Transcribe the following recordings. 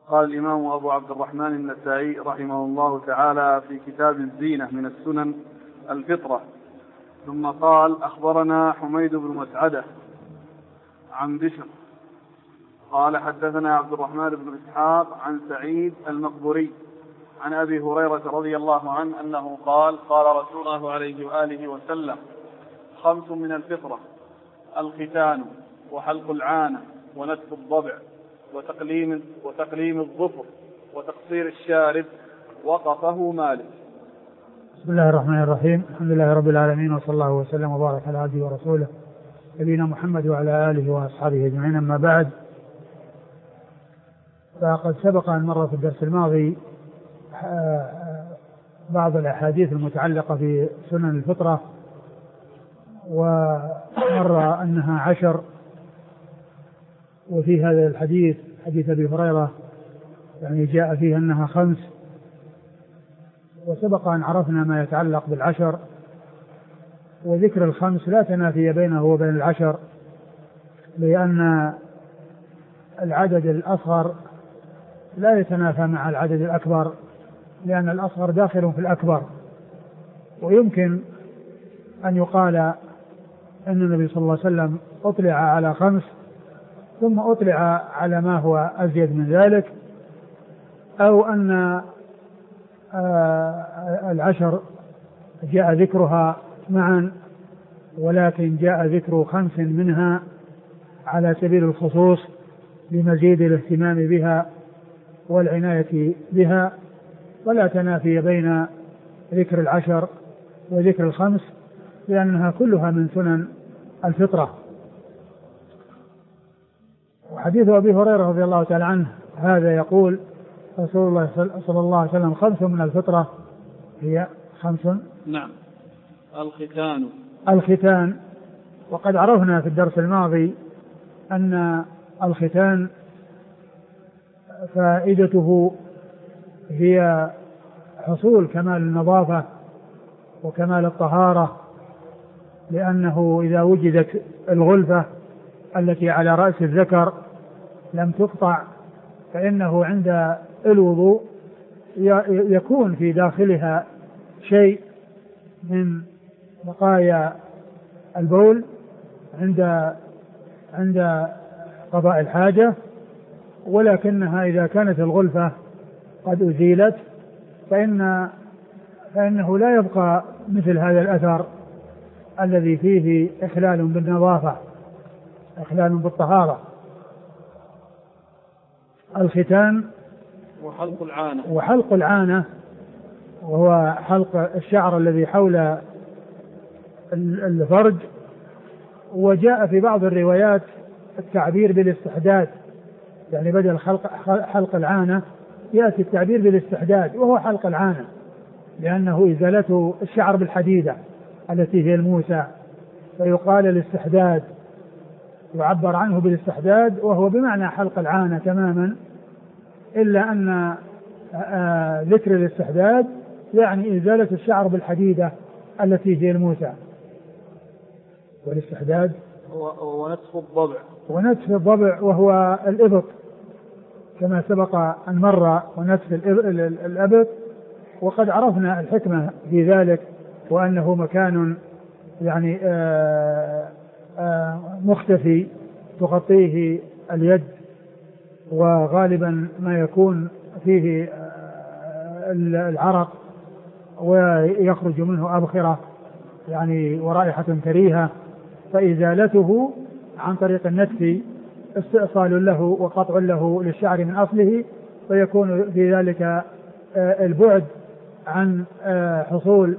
قال الإمام أبو عبد الرحمن النسائي رحمه الله تعالى في كتاب الزينة من السنن الفطرة. ثم قال: أخبرنا حميد بن مسعدة عن بشر قال: حدثنا عبد الرحمن بن إسحاق عن سعيد المقبري عن أبي هريرة رضي الله عنه أنه قال: قال رسول الله عليه وآله وسلم: 5 من الفطرة: الختان، وحلق العانة، ونتف الضبع، وتقليم الظفر، وتقصير الشارب. وقفه مالك. بسم الله الرحمن الرحيم. الحمد لله رب العالمين، وصلى الله وسلم وبارك على عبده ورسوله نبينا محمد وعلى آله وأصحابه أجمعين. أما بعد، فقد سبق أن مر في الدرس الماضي بعض الأحاديث المتعلقة في سنن الفطرة، ومر أنها 10. وفي هذا الحديث حديث أبي هريرة يعني جاء فيه أنها 5. وسبق أن عرفنا ما يتعلق بال10، وذكر ال5 لا تنافي بينه وبين ال10، لأن العدد الأصغر لا يتنافى مع العدد الأكبر، لأن الأصغر داخل في الأكبر. ويمكن أن يقال أن النبي صلى الله عليه وسلم أطلع على 5 ثم أطلع على ما هو أزيد من ذلك، أو أن 10 جاء ذكرها معا، ولكن جاء ذكر 5 منها على سبيل الخصوص لمزيد الاهتمام بها والعناية بها، ولا تنافي بين ذكر 10 وذكر 5، لأنها كلها من سنن الفطرة. وحديث أبي هريرة رضي الله تعالى عنه هذا يقول رسول الله صلى الله عليه وسلم: 5 من الفطرة هي 5. نعم. الختان. وقد عرفنا في الدرس الماضي أن الختان فائدته هي حصول كمال النظافة وكمال الطهارة، لأنه إذا وجدت الغلفة التي على رأس الذكر لم تقطع، فإنه عند الوضوء يكون في داخلها شيء من بقايا البول عند قضاء الحاجة، ولكنها إذا كانت الغلفة قد أزيلت فإنه لا يبقى مثل هذا الأثر الذي فيه إخلال بالنظافة، إخلال بالطهارة. الختان وحلق العانة وهو حلق الشعر الذي حول الفرج. وجاء في بعض الروايات التعبير بالاستحداد، يعني بدل حلق العانة يأتي التعبير بالاستحداد، وهو حلق العانة، لأنه إزالته الشعر بالحديدة التي هي الموسى، فيقال الاستحداد، يعبر عنه بالاستحداد، وهو بمعنى حلق العانة تماما، إلا أن ذكر الاستحداد يعني إزالة الشعر بالحديدة التي هي الموسى. والاستحداد ونتف الضبع وهو الإبط كما سبق أن مر، ونتف الإبط. وقد عرفنا الحكمة في ذلك، وأنه مكان يعني مختفي تغطيه اليد، وغالبا ما يكون فيه العرق ويخرج منه أبخرة يعني ورائحة كريهة، فإزالته عن طريق النتف استئصال له وقطع له للشعر من أصله، فيكون في ذلك البعد عن حصول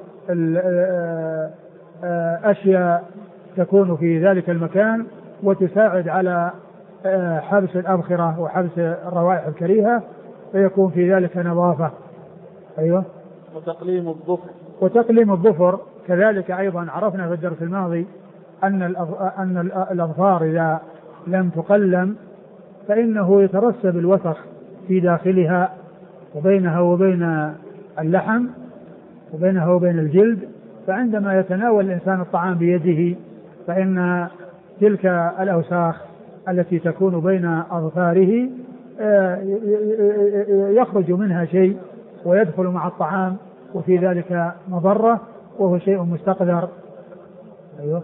أشياء تكون في ذلك المكان وتساعد على حبس الأبخرة وحبس الروائح الكريهة، فيكون في ذلك نظافة. أيوة. وتقليم الظفر كذلك أيضا عرفنا في الدرس الماضي أن الأظفار إذا لم تقلم فإنه يترسب الوسخ في داخلها وبينها وبين اللحم وبينها وبين الجلد، فعندما يتناول الإنسان الطعام بيده فإن تلك الأوساخ التي تكون بين أظفاره يخرج منها شيء ويدخل مع الطعام وفي ذلك مضرة وهو شيء مستقذر. أيوه.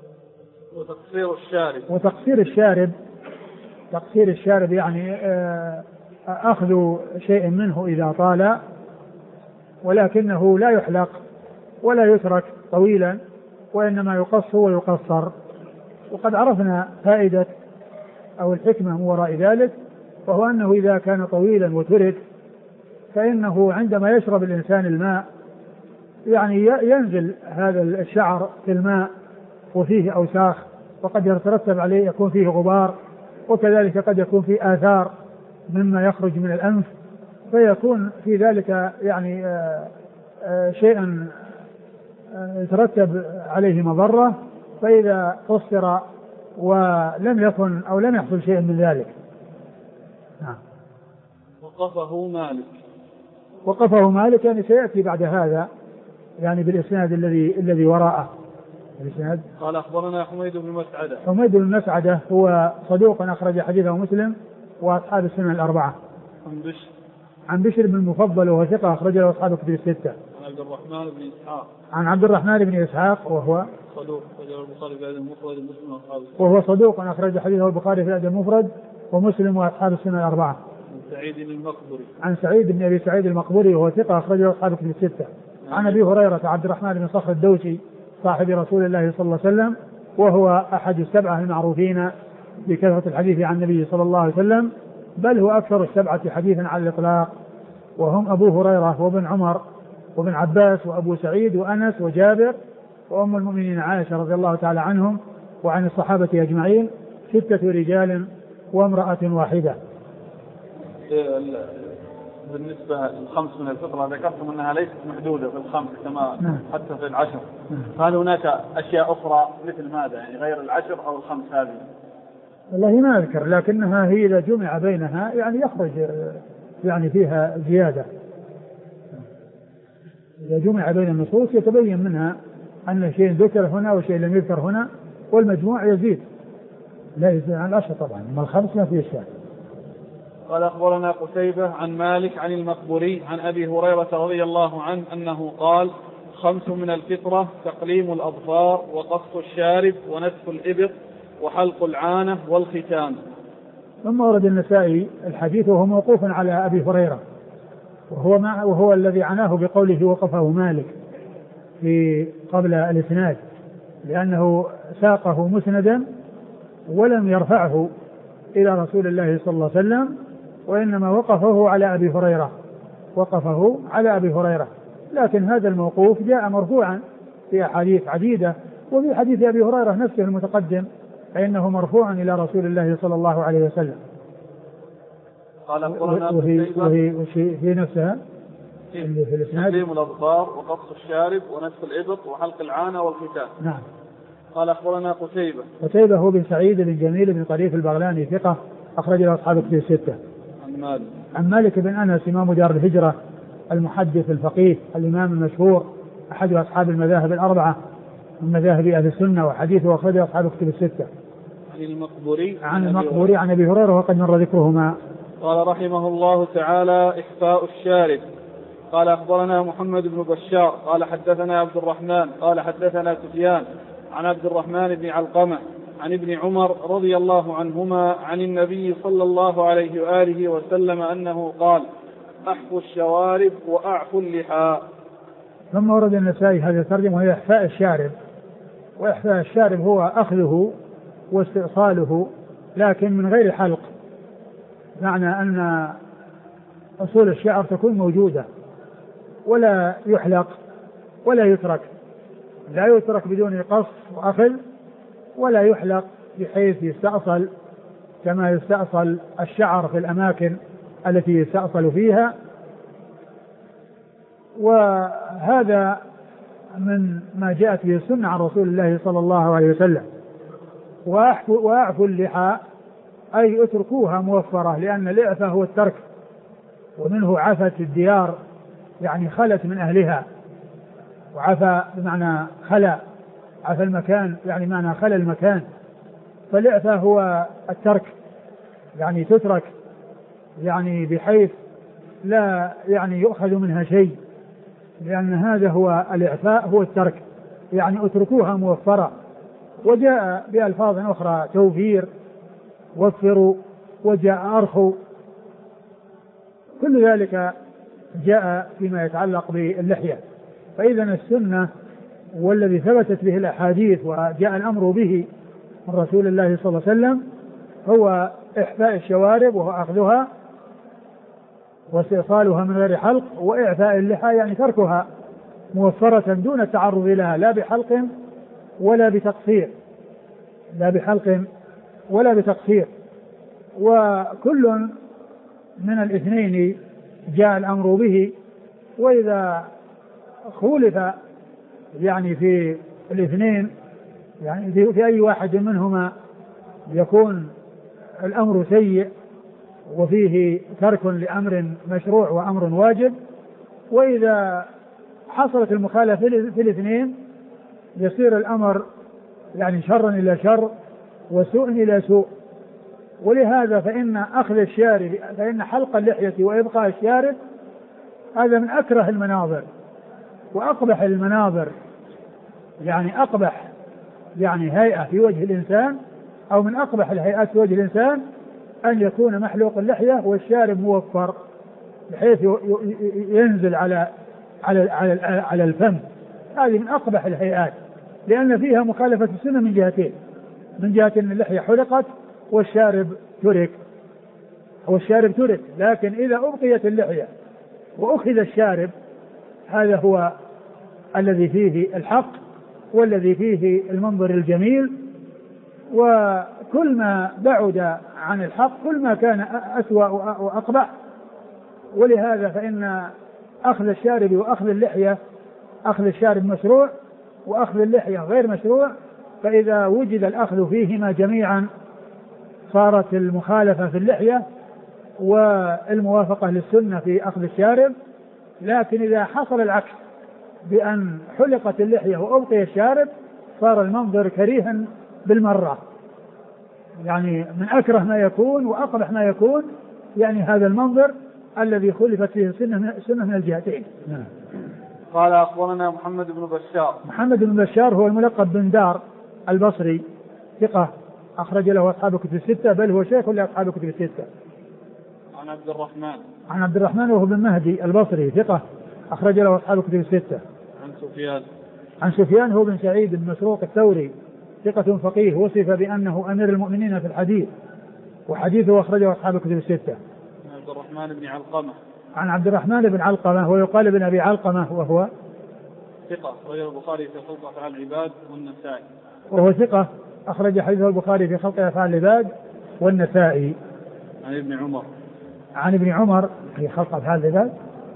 تقصير الشارب يعني أخذ شيء منه إذا طال، ولكنه لا يحلق ولا يترك طويلا، وإنما يقص ويقصر. وقد عرفنا فائدة أو الحكمة من وراء ذلك، وهو أنه إذا كان طويلا وترك فإنه عندما يشرب الإنسان الماء يعني ينزل هذا الشعر في الماء وفيه أوساخ، وقد يترتب عليه يكون فيه غبار، وكذلك قد يكون فيه آثار مما يخرج من الأنف، فيكون في ذلك يعني شيئا يترتب عليه مضرة. فإذا قصر ولم يكن أو لم يحصل شيء من ذلك. وقفه مالك يعني سيأتي بعد هذا يعني بالإسناد الذي وراءه. الإسناد قال أخبرنا حميد بن مسعدة هو صدوق أخرج حديثه مسلم وأصحاب السنن الأربعة. عن بشر بن المفضل وهو ثقة أخرج له أصحاب الكتب الستة. عن عبد الرحمن بن إسحاق وهو صدوق أخرج حديثه البخاري في الأدب المفرد ومسلم وأصحاب السنن الأربعة. عن سعيد بن أبي سعيد المقبوري وهو ثقة أخرج له أصحاب الكتب الستة. عن أبي هريرة عبد الرحمن بن صخر الدوسي صاحب رسول الله صلى الله عليه وسلم، وهو أحد السبعة المعروفين بكثرة الحديث عن النبي صلى الله عليه وسلم، بل هو أكثر السبعة حديثا على الإطلاق، وهم أبو هريرة وابن عمر وابن عباس وأبو سعيد وأنس وجابر وأم المؤمنين عائشة رضي الله تعالى عنهم وعن الصحابة أجمعين، 6 رجال وامرأة واحدة. بالنسبة للخمس من الفطرة ذكرتم أنها ليست محدودة في الخمس كما حتى في العشر، هل هناك أشياء أخرى مثل ماذا يعني غير العشر أو الخمس هذه؟ والله ما أذكر، لكنها هي إذا جمع بينها يعني يخرج يعني فيها زيادة. إذا جمع بين النصوص يتبين منها أن شيء ذكر هنا وشيء لم يذكر هنا، والمجموع يزيد، لا يزيد عن العشر طبعا، أما الخمس ما فيه شيء. قال أخبرنا قتيبة عن مالك عن المقبوري عن أبي هريرة رضي الله عنه أنه قال: 5 من الفطرة: تقليم الأظفار، وقص الشارب، ونتف الإبط، وحلق العانة، والختان. ثم ورد النسائي الحديث وهو موقوف على أبي هريرة، وهو الذي عناه بقوله وقفه مالك في قبل الإسناد، لأنه ساقه مسندا ولم يرفعه إلى رسول الله صلى الله عليه وسلم، وإنما وقفه على أبي هريرة. لكن هذا الموقوف جاء مرفوعا في أحاديث عديدة، وفي حديث أبي هريرة نفسه المتقدم فإنه مرفوعا إلى رسول الله صلى الله عليه وسلم. وهي في نفسها في الإسناد: تقليم الأظفار، وقص الشارب، ونتف الإبط، وحلق العانة، والختان. نعم. قال أخبرنا قتيبة هو بن سعيد بن جميل بن طريف البغلاني ثقة أخرج له أصحاب الكتب الستة. عن مالك بن أنس إمام دار الهجرة المحدث الفقيه الإمام المشهور أحد أصحاب المذاهب الأربعة من مذاهب أهل السنة، وحديثه أخرج أصحاب الكتب الستة. عن المقبوري عن أبي هريرة وقد مر ذكرهما. قال رحمه الله تعالى: إخفاء الشارب. قال أخبرنا محمد بن بشار قال حدثنا عبد الرحمن قال حدثنا سفيان عن عبد الرحمن بن علقمة عن ابن عمر رضي الله عنهما عن النبي صلى الله عليه وآله وسلم أنه قال: أحفوا الشوارب وأعفوا اللحى. ثم ورد النسائي هذا الترجمة وهي إحفاء الشارب. وإحفاء الشارب هو أخذه واستئصاله لكن من غير حلق، معنى أن أصول الشعر تكون موجودة ولا يحلق ولا يترك، لا يترك بدون قص وأخذ، ولا يحلق بحيث يستأصل كما يستأصل الشعر في الأماكن التي يستأصل فيها. وهذا من ما جاءت به السنة عن رسول الله صلى الله عليه وسلم. وأعفوا اللحى أي اتركوها موفرة، لأن الإعفاء هو الترك، ومنه عفت الديار يعني خلت من أهلها، وعفى بمعنى خلا، عفى المكان يعني معنى خلا المكان، فالإعفاء هو الترك يعني تترك يعني بحيث لا يعني يؤخذ منها شيء، لأن هذا هو الإعفاء، هو الترك، يعني اتركوها موفرة. وجاء بألفاظ أخرى توفير، وفروا، وجاء أرخوا، كل ذلك جاء فيما يتعلق باللحية. فإذا السنة والذي ثبتت به الأحاديث وجاء الأمر به من رسول الله صلى الله عليه وسلم هو إحفاء الشوارب وهو أخذها واستئصالها من غير حلق، وإعفاء اللحى يعني تركها موفرة دون التعرض لها لا بحلق ولا بتقصير، لا بحلق ولا بتقصير. وكل من الاثنين جاء الأمر به. وإذا خولف يعني في الاثنين يعني في أي واحد منهما يكون الأمر سيء وفيه ترك لأمر مشروع وأمر واجب. وإذا حصلت المخالفة في الاثنين يصير الأمر يعني شرا إلى شر وسوء إلى سوء. ولهذا فإن أخذ الشارب، فإن حلق اللحية وإبقاء الشارب هذا من أكره المناظر وأقبح المناظر، يعني أقبح يعني هيئة في وجه الإنسان، أو من أقبح الهيئات في وجه الإنسان أن يكون محلوق اللحية والشارب موفر بحيث ينزل على الفم. هذه من أقبح الهيئات، لأن فيها مخالفة السنة من جهتين: من جهة أن اللحية حلقت والشارب ترك، لكن إذا أبقيت اللحية وأخذ الشارب هذا هو الذي فيه الحق والذي فيه المنظر الجميل. وكل ما بعد عن الحق كل ما كان أسوأ وأقبح. ولهذا فإن أخذ الشارب وأخذ اللحية، أخذ الشارب مشروع وأخذ اللحية غير مشروع، فإذا وجد الأخذ فيهما جميعا صارت المخالفة في اللحية والموافقة للسنة في أخذ الشارب. لكن إذا حصل العكس بأن حلقت اللحية وأبقي الشارب صار المنظر كريها بالمرة، يعني من أكره ما يكون وأقبح ما يكون، يعني هذا المنظر الذي خلفت فيه السنة من الجهتين. قال أخبرنا محمد بن بشار. محمد بن بشار هو الملقب بن دار البصري، ثقة أخرج له أصحاب الكتب الستة، بل هو شيخ لأصحاب الكتب الستة. عن عبد الرحمن وهو بن مهدي البصري، ثقة أخرج له أصحاب الكتب الستة. عن سفيان هو بن سعيد بن مسروق الثوري، ثقة فقيه، وصف بأنه أمير المؤمنين في الحديث، وحديثه أخرجه أصحاب الكتب الستة. عن عبد الرحمن بن علقمة ويقال بن أبي علقمة، وهو ثقة أخرج البخاري في خلق أفعال العباد والنسائي. وهو ثقة أخرج حديثه البخاري في خلق أفعال العباد والنسائي. عن ابن عمر في خلق أفعال العباد.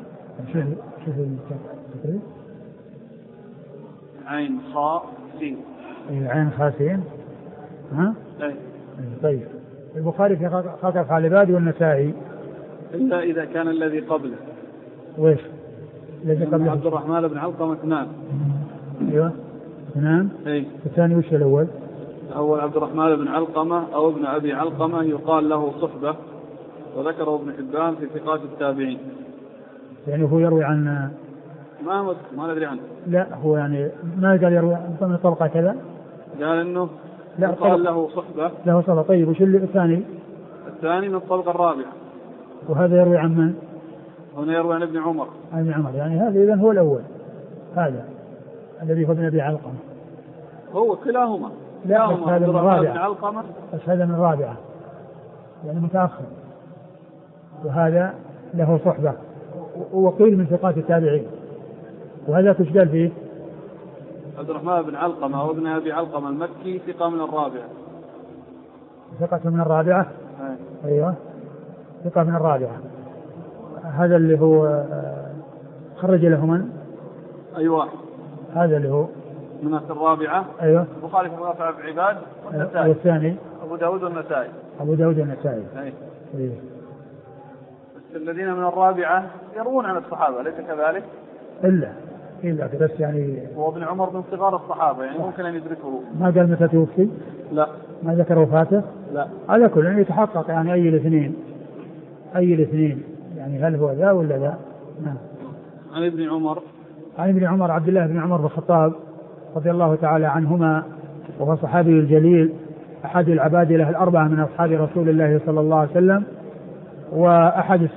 عين خاء سين. عين خاء سين. ها؟ طيب. البخاري في خلق أفعال العباد والنسائي. إلا إذا كان الذي قبله. ويش؟ الذي قبله عبد الرحمن بن علقمة 2. أيوة 2. الثاني وش الأول؟ الأول عبد الرحمن بن علقمة أو ابن أبي علقمة يقال له صحبة، وذكره ابن حبان في ثقات التابعين. يعني هو يروي عن ما ندري عنه. لا هو يعني ما قال يروي من طبقة كذا، قال إنه يقال له صحبة. له صلة. طيب وش الثاني؟ الثاني من الطبقة الرابعة. وهذا يروي عن من؟ هنا يروي عن ابن عمر. عن ابن عمر، يعني هذا إذن هو الأول، هذا الذي هو ابن أبي علقمة. هو كلاهما. لا هذا من الرابعة. بس هذا من الرابعة يعني متأخر، وهذا له صحبة وقيل من ثقات التابعين. وهذا تشكل فيه عبد الرحمن بن علقمة وابن أبي علقمة المكي، ثقة من الرابعة. ثقة من الرابعة. أيوة ثقة من الرابعة. هذا اللي هو خرج له من؟ أيوة هذا اللي هو من الرابعة. أيوة البخاري في رفع العباد والنسائي. والثاني أبو داود والنسائي. أيوة. بس الذين من الرابعة يروون عن الصحابة، ليس كذلك؟ إلا بس يعني هو ابن عمر من صغار الصحابة، يعني ممكن أن يدركه. ما قال متى توفي؟ لا. ما ذكر وفاته؟ لا. هذا كله يعني يتحقق يعني أي الاثنين، أي الاثنين؟ يعني هل هو ذا ولا ذا؟ نعم. عن ابن عمر. عن ابن عمر عبد الله بن عمر بن الخطاب رضي الله تعالى عنهما، وهو صحابي الجليل أحد العبادلة الأربعة من أصحاب رسول الله صلى الله عليه وسلم، وأحد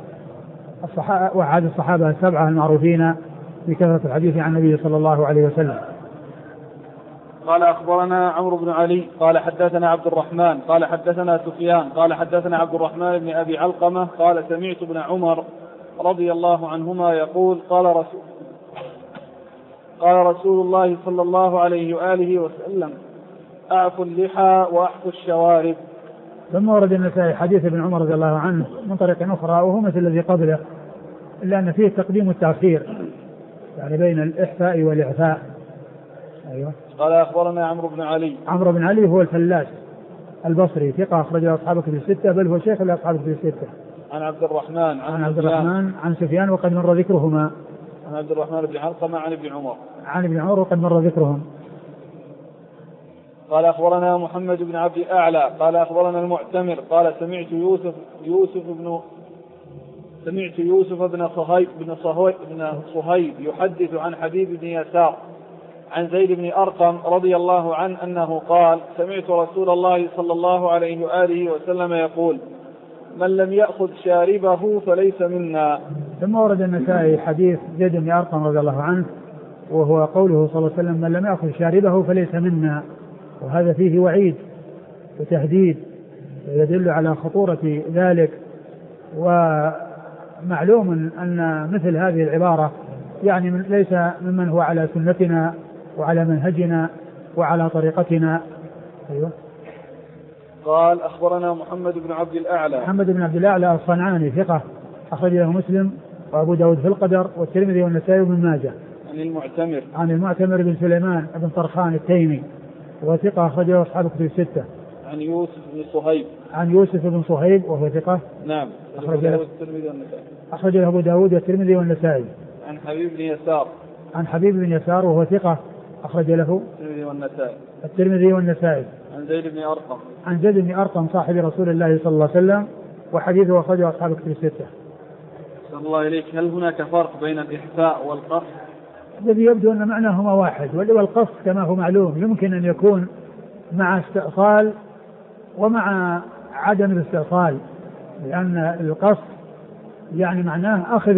الصحابة السبعة المعروفين بكثرة الحديث عن النبي صلى الله عليه وسلم. قال أخبرنا عمرو بن علي قال حدثنا عبد الرحمن قال حدثنا سفيان قال حدثنا عبد الرحمن بن أبي علقمة قال سمعت ابن عمر رضي الله عنهما يقول قال رسول الله صلى الله عليه وآله وسلم أعفوا اللحى وأحفوا الشوارب. ثم ورد النسائي حديث ابن عمر رضي الله عنه من طريق أخرى وهو مثل الذي قبله، إلا أن فيه تقديم والتأخير يعني بين الإحفاء والإعفاء. أيوة. قال أخبرنا عمرو بن علي. عمرو بن علي هو الفلاس البصري ثقة أخرج أصحابه في الستة، بل هو شيخ لأصحابه في الستة. عن عبد الرحمن عن سفيان وقد مر ذكرهما. عن عبد الرحمن بن علقمة عن ابن عمر وقد مر ذكرهم. قال أخبرنا محمد بن عبد الأعلى قال أخبرنا المعتمر قال سمعت يوسف بن صهيب يحدث عن حبيب بن يسار عن زيد بن أرقم رضي الله عنه أنه قال سمعت رسول الله صلى الله عليه وآله وسلم يقول من لم يأخذ شاربه فليس منا. ثم ورد النسائي حديث زيد بن أرقم رضي الله عنه وهو قوله صلى الله عليه وسلم من لم يأخذ شاربه فليس منا، وهذا فيه وعيد وتهديد يدل على خطورة ذلك. ومعلوم أن مثل هذه العبارة يعني ليس ممن هو على سنتنا وعلى منهجنا وعلى طريقتنا. أيوة. قال أخبرنا محمد بن عبد الأعلى الصنعاني ثقة أخرج له مسلم وأبو داود في القدر والترمذي والنسائي وابن ماجه. عن المعتمر بن سليمان بن طرخان التيمي وثقة أخرج له أصحاب كتب الستة. عن يوسف بن صهيب وهو ثقة. نعم. أخرج له أبو داود والترمذي والنسائي. عن حبيب بن يسار وهو ثقة أخرج له الترمذي والنسائي. عن زيد بن أرقم صاحب رسول الله صلى الله عليه وسلم وحديثه أخرجه أصحاب كتب الستة. صلى الله عليك. هل هناك فرق بين الإحفاء والقص؟ الذي يبدو أن معناهما واحد، والقص كما هو معلوم يمكن أن يكون مع استئصال ومع عدم الاستئصال، لأن القص يعني معناه أخذ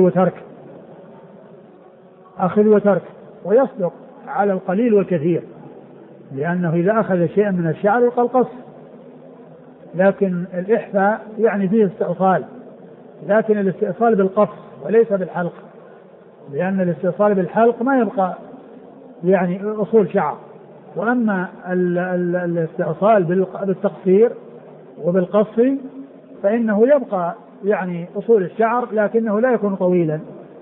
وترك ويصدق على القليل والكثير، لأنه إذا أخذ شيئا من الشعر يقال قص، لكن الإحفاء يعني فيه استئصال، لكن الاستئصال بالقص وليس بالحلق، لأن الاستئصال بالحلق ما يبقى يعني أصول شعر، وأما الاستئصال بالتقصير وبالقص فإنه يبقى يعني أصول الشعر لكنه لا يكون طويلا.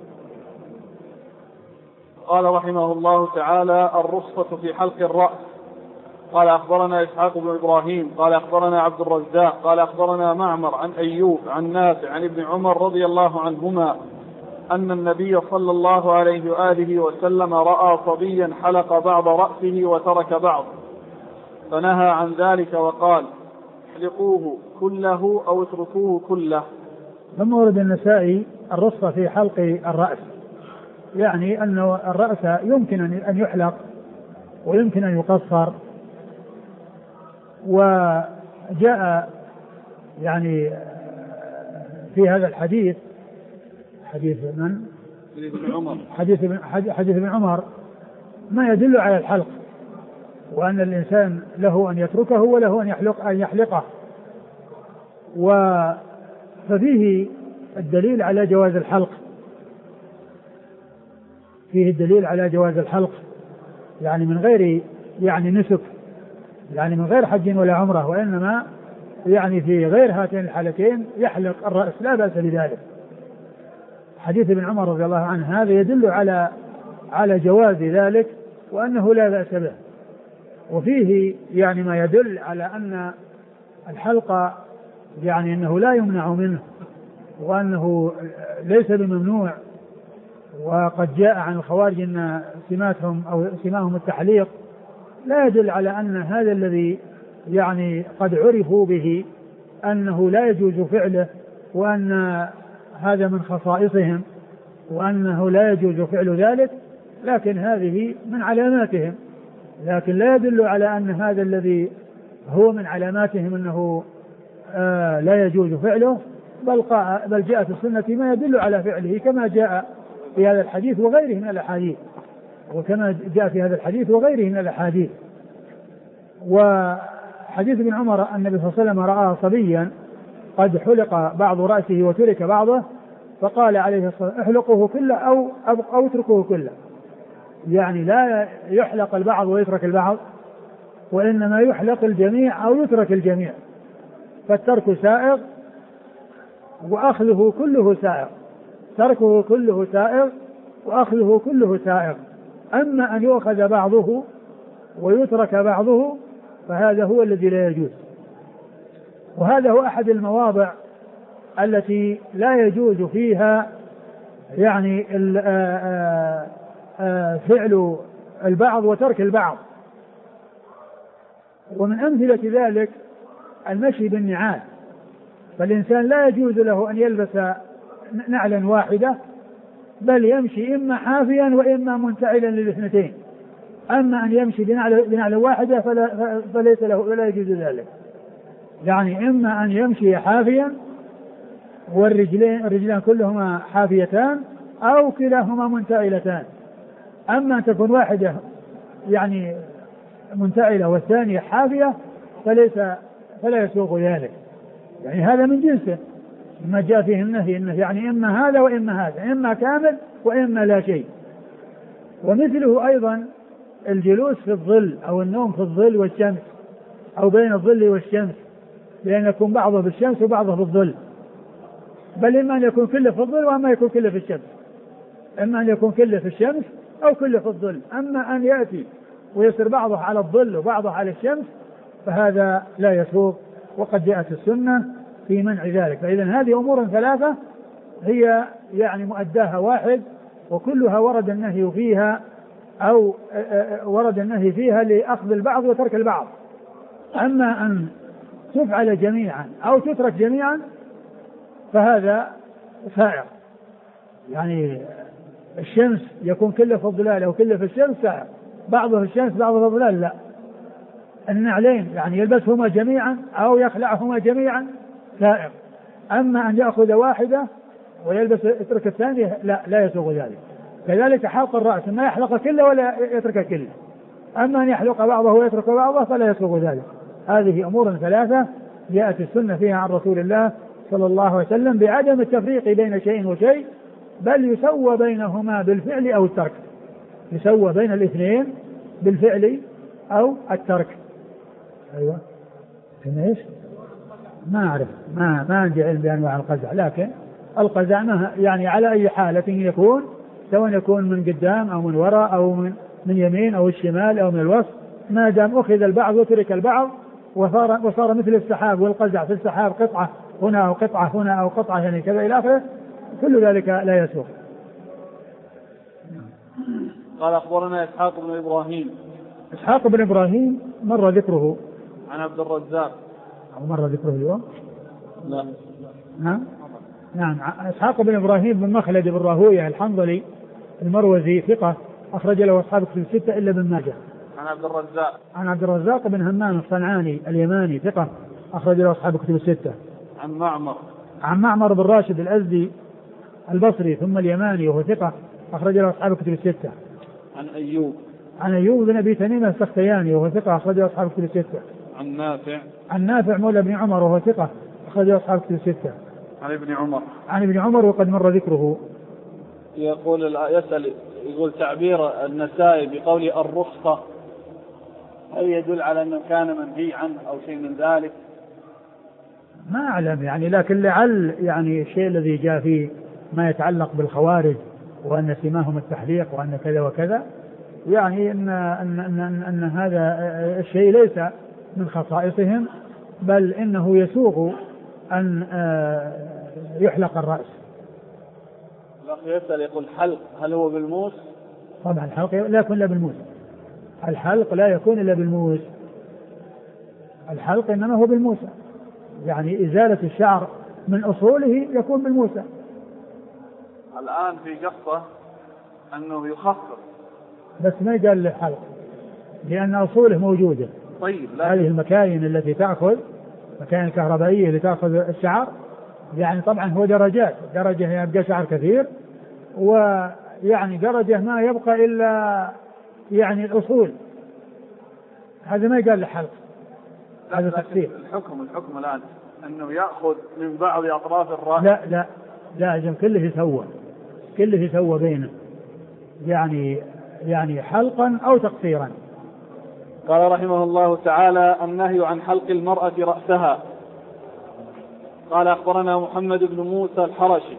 قال رحمه الله تعالى الرخصة في حلق الرأس. قال أخبرنا إسحاق بن إبراهيم قال أخبرنا عبد الرزاق قال أخبرنا معمر عن أيوب عن نافع عن ابن عمر رضي الله عنهما أن النبي صلى الله عليه وآله وسلم رأى صبيا حلق بعض رأسه وترك بعض فنهى عن ذلك وقال احلقوه كله أو اتركوه كله. ثم ورد النسائي الرخصة في حلق الرأس، يعني أن الرأس يمكن أن يحلق ويمكن أن يقصر، وجاء يعني في هذا الحديث حديث ابن عمر ما يدل على الحلق، وأن الإنسان له أن يتركه وله أن يحلقه، ففيه الدليل على جواز الحلق، يعني من غير يعني نسك، يعني من غير حج ولا عمره، وإنما يعني في غير هاتين الحالتين يحلق الرأس لا بأس بذلك. حديث ابن عمر رضي الله عنه هذا يدل على جواز ذلك وأنه لا بأس به، وفيه يعني ما يدل على أن الحلق يعني أنه لا يمنع منه وأنه ليس بممنوع. وقد جاء عن الخوارج أن سماتهم التحليق، لا يدل على أن هذا الذي يعني قد عرفوا به أنه لا يجوز فعله وأن هذا من خصائصهم وأنه لا يجوز فعل ذلك، لكن هذه من علاماتهم، لكن لا يدل على أن هذا الذي هو من علاماتهم أنه لا يجوز فعله، بل جاء في السنة ما يدل على فعله كما جاء في هذا الحديث وغيره من الأحاديث، وكما جاء في هذا الحديث وغيره من الأحاديث. وحديث ابن عمر النبي صلى الله عليه وسلم رأى صبيا قد حلق بعض رأسه وترك بعضه، فقال عليه الصلاة والسلام احلقه كله أو اتركه كله، يعني لا يحلق البعض ويترك البعض، وإنما يحلق الجميع أو يترك الجميع، فالترك سائغ وأخذه كله سائغ، تركه كله سائغ وأخذه كله سائغ. أما أن يؤخذ بعضه ويترك بعضه فهذا هو الذي لا يجوز. وهذا هو أحد المواضع التي لا يجوز فيها يعني فعل البعض وترك البعض. ومن أمثلة ذلك المشي بالنعال، فالإنسان لا يجوز له أن يلبس نعلا واحدة، بل يمشي إما حافيا وإما منتعلا للاثنتين. أما أن يمشي بنعل واحدة فليس له ولا يجوز ذلك، يعني إما أن يمشي حافيا والرجلان كلهما حافيتان أو كلاهما منتعلتان. أما أن تكون واحدة يعني منتعلة والثانية حافية فلا يسوق ذلك، يعني هذا من جنسه ما جاء فيه النهي، يعني إما هذا وإما هذا، إما كامل وإما لا شيء. ومثله أيضا الجلوس في الظل أو النوم في الظل والشمس أو بين الظل والشمس، لأن يكون بعضه بالشمس وبعضه في الظل، بل إما أن يكون كله في الظل وإما يكون كله في الشمس، إما أن يكون كله في الشمس أو كله في الظل. أما أن يأتي ويصير بعضه على الظل وبعضه على الشمس فهذا لا يسوق، وقد جاءت السنة في منع ذلك. فإذا هذه أمور ثلاثة هي يعني مؤداها واحد، وكلها ورد النهي فيها أو ورد النهي فيها لأخذ البعض وترك البعض. أما أن تفعل جميعا أو تترك جميعا فهذا سائر، يعني الشمس يكون كله في الظلال أو كله في الشمس سائر، بعضه في الشمس بعضه في الظلال لا. النعلين يعني يلبسهما جميعا أو يخلعهما جميعا سائر. أما أن يأخذ واحدة ويلبس يترك الثانية لا يسوغ ذلك. كذلك حلق الرأس ما يحلق كله ولا يترك كله، أما أن يحلق بعضه ويترك بعضه فلا يسوغ ذلك. هذه أمور ثلاثة جاءت السنة فيها عن رسول الله صلى الله عليه وسلم بعدم التفريق بين شيء وشيء، بل يسوى بينهما بالفعل أو الترك، يسوى بين الاثنين بالفعل أو الترك. أيوة ايش؟ ما أعرف، ما عندي علم بأنواع القزع، لكن القزع يعني على أي حالة يكون، سواء يكون من قدام أو من وراء أو من يمين أو الشمال أو من الوسط، ما دام أخذ البعض وترك البعض وصار مثل السحاب، والقزع في السحاب قطعة هنا أو قطعة هنا أو قطعة يعني كذا إلى آخره، كل ذلك لا يسوق. قال أخبرنا إسحاق بن إبراهيم. إسحاق بن إبراهيم مر ذكره عن عبد الرزاق، أو مر ذكره اليوم؟ لا. نعم. إسحاق بن إبراهيم بن مخلد بن راهويه الحنظلي المروزي ثقة، أخرج له أصحاب كتب الستة إلا ابن ماجه. عن عبد الرزاق بن همام الصنعاني اليماني ثقة، أخرج له أصحاب كتب الستة. عن معمر بن راشد الأزدي البصري ثم اليماني وهو ثقة، أخرج له أصحاب كتب الستة. عن أيوب بن أبي تميم السختياني وهو ثقة، أخرج له أصحاب كتب الستة. عن نافع مولى بن عمر وهو ثقة، أخرج له أصحاب كتب الستة. عن ابن عمر وقد مر ذكره. يقول تعبير النسائي بقول الرخصة هل يدل على أنه كان منهي عنه أو شيء من ذلك؟ ما أعلم يعني، لكن لعل يعني الشيء الذي جاء فيه ما يتعلق بالخوارج وأن سماهم التحليق وأن كذا وكذا، يعني أن هذا الشيء ليس من خصائصهم، بل إنه يسوغ أن يحلق الرأس. الأخ يسأل يقول حلق هل هو بالموس؟ طبعا الحلق لا يكون إلا بالموس، الحلق لا يكون إلا بالموس، الحلق إنما هو بالموس، يعني إزالة الشعر من أصوله يكون بالموسى. الآن في قصة أنه يخفف بس ما قال له حلق لأن أصوله موجودة. طيب هذه المكاين التي تأخذ مكاين الكهربائية اللي تأخذ الشعر يعني طبعا هو درجات، درجة يبقى شعر كثير ويعني درجة ما يبقى إلا يعني الأصول. هذا ما قال له حلق، هذا تفسير. الحكم الآن أنه يأخذ من بعض أطراف الرأس. لا لازم كله يسوى بينه يعني حلقا أو تقصيرا. قال رحمه الله تعالى: النهي عن حلق المرأة رأسها. قال: أخبرنا محمد بن موسى الحرشي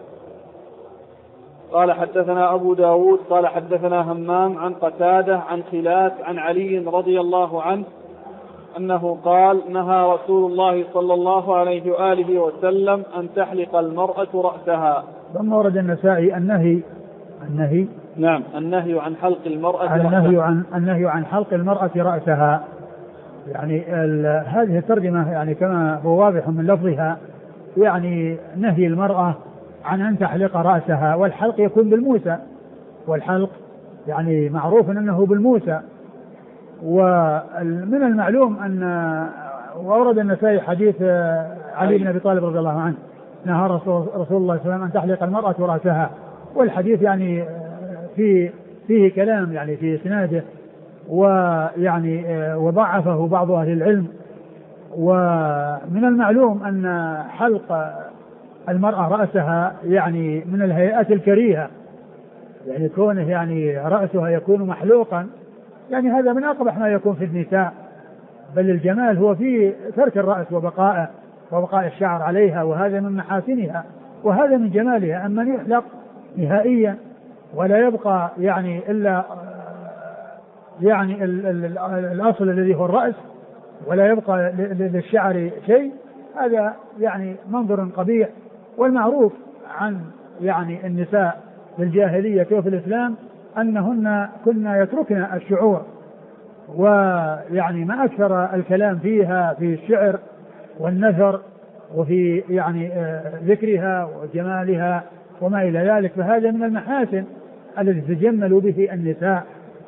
قال: حدثنا أبو داود قال: حدثنا همام عن قتادة عن خلاف عن علي رضي الله عنه أنه قال: نهى رسول الله صلى الله عليه وآله وسلم أن تحلق المرأة رأسها. ثم ورد النسائي النهي نعم، النهي عن حلق المرأة النهي عن حلق المرأة رأسها. يعني هذه الترجمة يعني كما هو واضح من لفظها يعني نهي المرأة عن أن تحلق رأسها، والحلق يكون بالموسى، والحلق يعني معروف أنه بالموسى. ومن المعلوم أن وأورد النسائي حديث علي بن أبي طالب رضي الله عنه: نهى رسول الله صلى الله عليه وسلم أن تحلق المرأة رأسها. والحديث يعني فيه كلام يعني في إسناده ويعني وضعفه بعض أهل العلم. ومن المعلوم أن حلق المرأة رأسها يعني من الهيئات الكريهة، يعني كونه يعني رأسها يكون محلوقا يعني هذا من أقبح ما يكون في النساء، بل الجمال هو في ترك الرأس وبقاء الشعر عليها، وهذا من محاسنها وهذا من جمالها. أما يحلق نهائيا ولا يبقى يعني إلا يعني الأصل الذي هو الرأس ولا يبقى للشعر شيء، هذا يعني منظر قبيح. والمعروف عن يعني النساء بالجاهلية وفي الإسلام أنهن كنا يتركن الشعور، ويعني ما أكثر الكلام فيها في الشعر والنثر وفي يعني ذكرها وجمالها وما إلى ذلك، فهذا من المحاسن التي تجمل به النساء.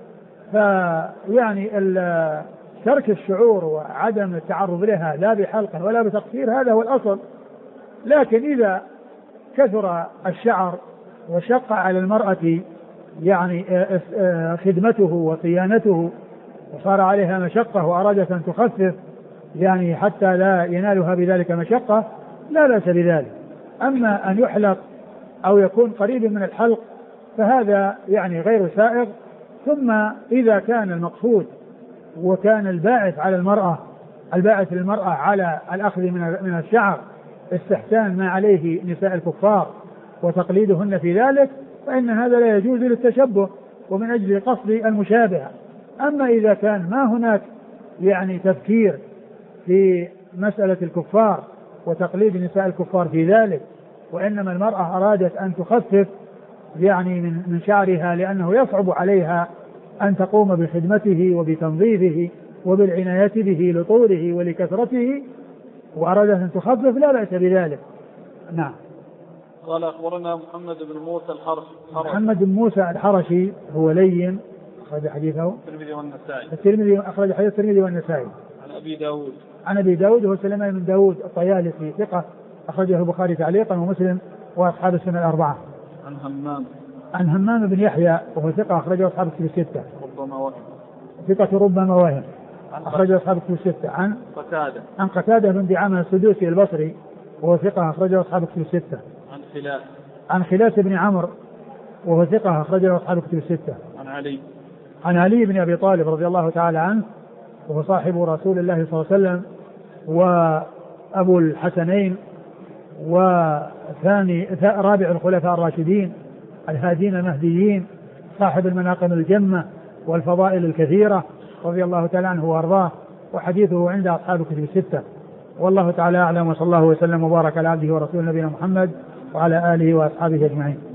فيعني ترك الشعور وعدم التعرض لها لا بحلق ولا بتقصير هذا هو الأصل. لكن إذا كثر الشعر وشق على المرأة يعني خدمته وصيانته وصار عليها مشقة وأرادت أن تخفف يعني حتى لا ينالها بذلك مشقة لا بأس بذلك. أما أن يحلق أو يكون قريب من الحلق فهذا يعني غير سائغ. ثم إذا كان المقصود وكان الباعث للمرأة على الأخذ من الشعر استحسان ما عليه نساء الكفار وتقليدهن في ذلك، فإن هذا لا يجوز للتشبه ومن أجل قصد المشابهة. أما إذا كان ما هناك يعني تفكير في مسألة الكفار وتقليد نساء الكفار في ذلك، وإنما المرأة أرادت أن تخفف يعني من شعرها لأنه يصعب عليها أن تقوم بخدمته وبتنظيفه وبالعناية به لطوله ولكثرته وأرادت أن تخفف لا بأس بذلك. نعم. قال: أخبرنا محمد بن موسى الحرشي. محمد بن موسى الحرشي هو لين، أخرج حديثه الترمذي أخرج حديث الترمذي والنسائي. عن أبي داود هو سليمان بن داود الطيالسي ثقة أخرجه البخاري تعليقا ومسلم وأصحاب السنة الأربعة. عن همام بن يحيى وهو ثقة أخرجه أصحاب الكتب الستة. ثقة ربما وهم أخرجه أصحاب الكتب الستة. عن قتادة بن دعامة السدوسي البصري وهو ثقة أخرجه أصحاب الكتب الستة. عن خلاف بن عمرو وهو ثقة أخرجه أصحاب الكتب الستة. عن علي بن أبي طالب رضي الله تعالى عنه وهو صاحب رسول الله صلى الله عليه وسلم وأبو الحسنين وثاني رابع الخلفاء الراشدين الهادين المهديين صاحب المناقب الجمة والفضائل الكثيرة رضي الله تعالى عنه وأرضاه، وحديثه عند أصحاب الكتب الستة. والله تعالى أعلم، وصلى الله وسلم وبارك على عبده ورسوله نبينا محمد وعلى آله وأصحابه أجمعين.